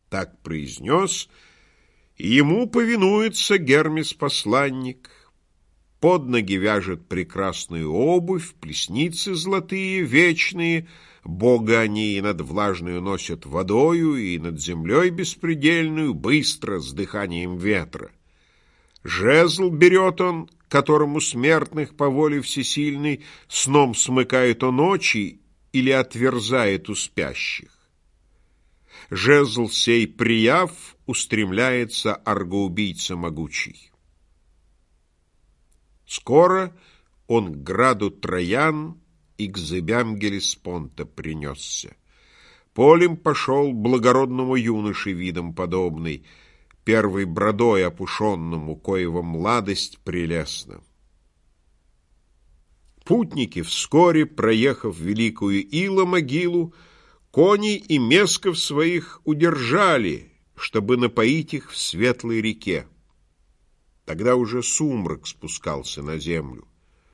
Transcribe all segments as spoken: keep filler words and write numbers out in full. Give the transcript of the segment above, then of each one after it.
Так произнес, и ему повинуется Гермес-посланник. Под ноги вяжет прекрасную обувь, плесницы золотые, вечные, бога они и над влажную носят водою, и над землей беспредельную, быстро, с дыханием ветра. Жезл берет он, которому смертных по воле всесильной сном смыкает он очи или отверзает у спящих. Жезл сей прияв, устремляется аргоубийца могучий. Скоро он к граду Троян и к зыбям Гелеспонта принесся. Полем пошел благородному юноше видом подобный, первой бродой опушенному, коего младость прелестна. Путники, вскоре, проехав великую Ила-могилу, коней и месков своих удержали, чтобы напоить их в светлой реке. Тогда уже сумрак спускался на землю.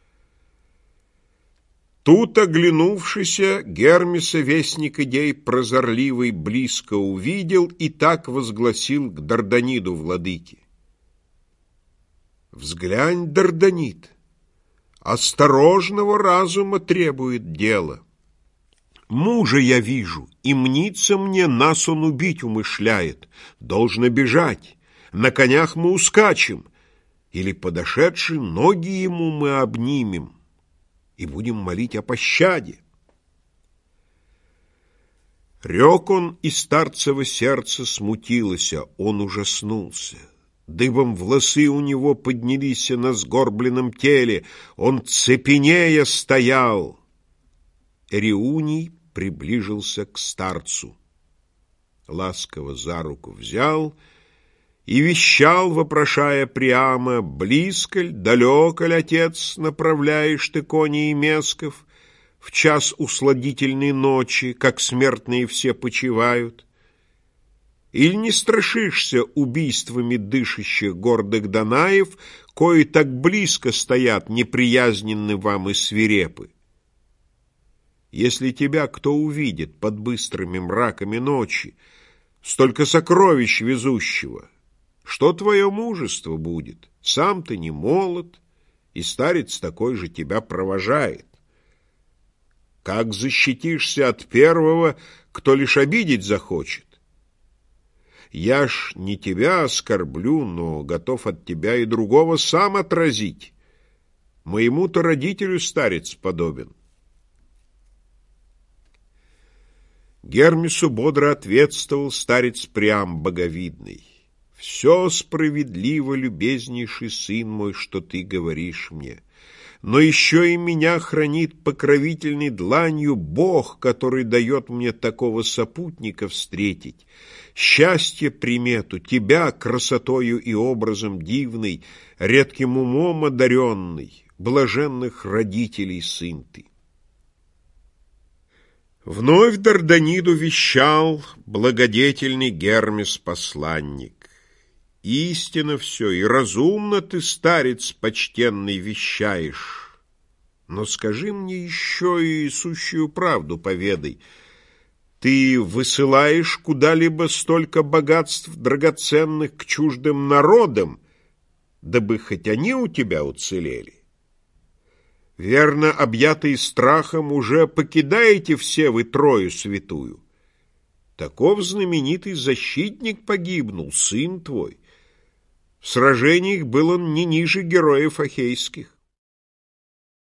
Тут, оглянувшийся, Гермеса вестник идей прозорливый близко увидел и так возгласил к Дарданиду владыке: «Взглянь, Дарданид, осторожного разума требует дело. Мужа я вижу, и мнится мне, нас он убить умышляет. Должно бежать, на конях мы ускачем, или, подошедши, ноги ему мы обнимем и будем молить о пощаде». Рек он, и старцево сердце смутилося, он ужаснулся. Дыбом волосы у него поднялись на сгорбленном теле, он цепенея стоял. Эриуний приближился к старцу, ласково за руку взял и вещал, вопрошая Приама: «Близко ль, далеко ль, отец, направляешь ты коней и месков в час усладительной ночи, как смертные все почивают? Или не страшишься убийствами дышащих гордых Данаев, кои так близко стоят, неприязненны вам и свирепы? Если тебя кто увидит под быстрыми мраками ночи, столько сокровищ везущего, что твое мужество будет? Сам ты не молод, и старец такой же тебя провожает. Как защитишься от первого, кто лишь обидеть захочет? Я ж не тебя оскорблю, но готов от тебя и другого сам отразить. Моему-то родителю старец подобен». Гермесу бодро ответствовал старец Приам боговидный: «Все справедливо, любезнейший сын мой, что ты говоришь мне, но еще и меня хранит покровительной дланью Бог, который дает мне такого сопутника встретить, счастье примету, тебя красотою и образом дивный, редким умом одаренный, блаженных родителей сын ты». Вновь Дарданиду вещал благодетельный Гермес-посланник: «Истинно все, и разумно ты, старец почтенный, вещаешь. Но скажи мне еще и сущую правду поведай. Ты высылаешь куда-либо столько богатств драгоценных к чуждым народам, дабы хоть они у тебя уцелели? Верно, объятые страхом, уже покидаете все вы Трою святую. Таков знаменитый защитник погибнул, сын твой. В сражениях был он не ниже героев ахейских.